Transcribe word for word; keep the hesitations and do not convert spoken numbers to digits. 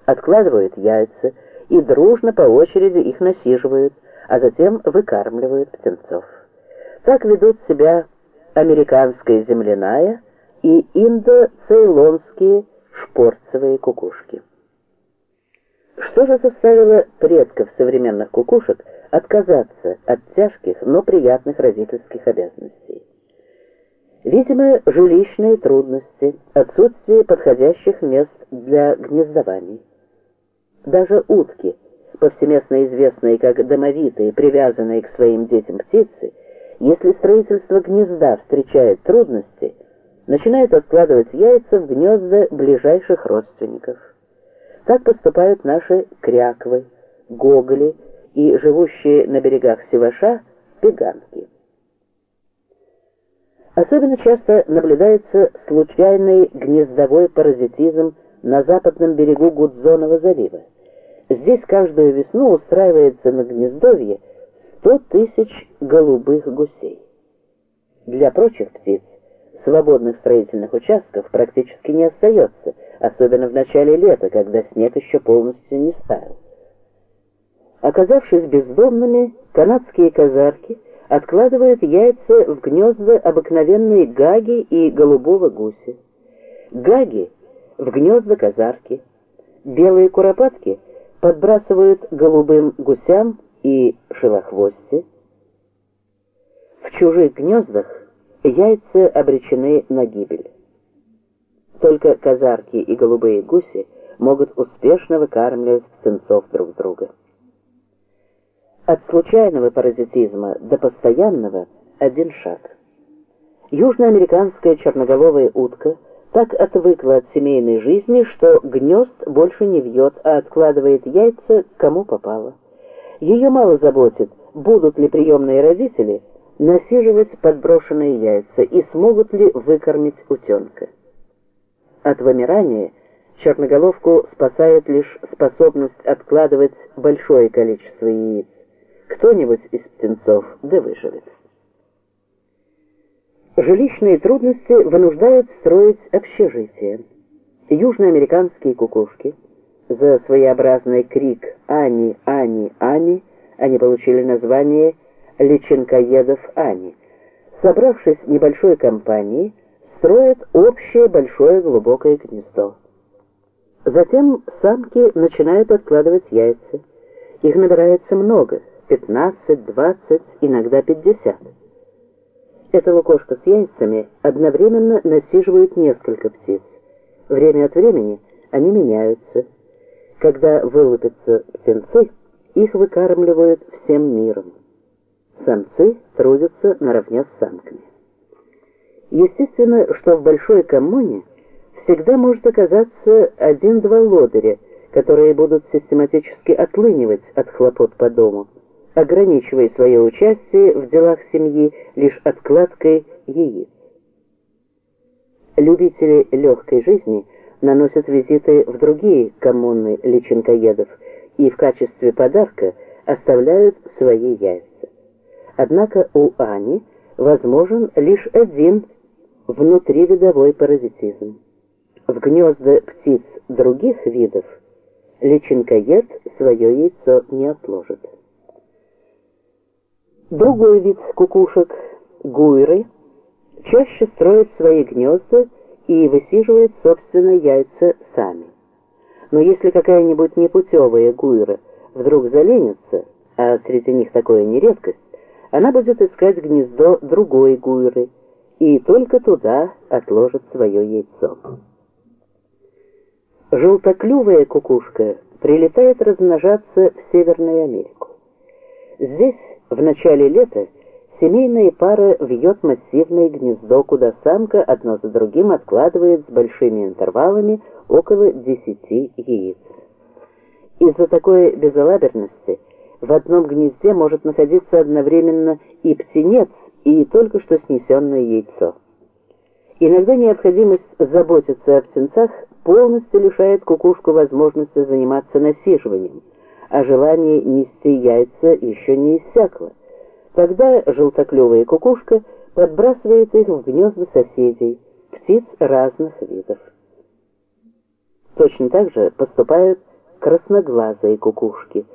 откладывают яйца и дружно по очереди их насиживают, а затем выкармливают птенцов. Так ведут себя американская земляная и индо-цейлонские шпорцевые кукушки. Что же заставило предков современных кукушек отказаться от тяжких, но приятных родительских обязанностей? Видимо, жилищные трудности, отсутствие подходящих мест для гнездований. Даже утки, повсеместно известные как домовитые, привязанные к своим детям птицы, если строительство гнезда встречает трудности, начинают откладывать яйца в гнезда ближайших родственников. Так поступают наши кряквы, гоголи и живущие на берегах Севаша пеганки. Особенно часто наблюдается случайный гнездовой паразитизм на западном берегу Гудзонова залива. Здесь каждую весну устраивается на гнездовье сто тысяч голубых гусей. Для прочих птиц свободных строительных участков практически не остается, особенно в начале лета, когда снег еще полностью не стаял. Оказавшись бездомными, канадские казарки откладывают яйца в гнезда обыкновенной гаги и голубого гуся. Гаги в гнезда казарки. Белые куропатки подбрасывают голубым гусям и шелохвости. В чужих гнездах яйца обречены на гибель. Только казарки и голубые гуси могут успешно выкармливать птенцов друг друга. От случайного паразитизма до постоянного один шаг. Южноамериканская черноголовая утка так отвыкла от семейной жизни, что гнезд больше не вьет, а откладывает яйца кому попало. Ее мало заботит, будут ли приемные родители насиживать подброшенные яйца и смогут ли выкормить утенка. От вымирания черноголовку спасает лишь способность откладывать большое количество яиц. Кто-нибудь из птенцов да выживет. Жилищные трудности вынуждают строить общежития. Южноамериканские кукушки за своеобразный крик «Ани, Ани, Ани» они получили название личинкоедов Ани. Собравшись небольшой компанией, строят общее большое глубокое гнездо. Затем самки начинают откладывать яйца. Их набирается много – пятнадцать, двадцать, иногда пятьдесят. Эта лукошка с яйцами одновременно насиживает несколько птиц. Время от времени они меняются. Когда вылупятся птенцы, их выкармливают всем миром. Самцы трудятся наравне с самками. Естественно, что в большой коммуне всегда может оказаться один-два лодыря, которые будут систематически отлынивать от хлопот по дому, ограничивая свое участие в делах семьи лишь откладкой яиц. Любители легкой жизни наносят визиты в другие коммуны личинкоедов и в качестве подарка оставляют свои яйца. Однако у Ани возможен лишь один внутривидовой паразитизм. В гнезда птиц других видов личинкоед свое яйцо не отложит. Другой вид кукушек, гуйры, чаще строят свои гнезда и высиживают собственные яйца сами. Но если какая-нибудь непутевая гуйра вдруг заленится, а среди них такое не редкость, она будет искать гнездо другой гуйры и только туда отложит свое яйцо. Желтоклювая кукушка прилетает размножаться в Северную Америку. Здесь в начале лета семейная пара вьет массивное гнездо, куда самка одно за другим откладывает с большими интервалами около десяти яиц. Из-за такой безалаберности в одном гнезде может находиться одновременно и птенец, и только что снесенное яйцо. Иногда необходимость заботиться о птенцах полностью лишает кукушку возможности заниматься насиживанием, а желание нести яйца еще не иссякло. Тогда желтоклювая кукушка подбрасывает их в гнезда соседей, птиц разных видов. Точно так же поступают красноглазые кукушки.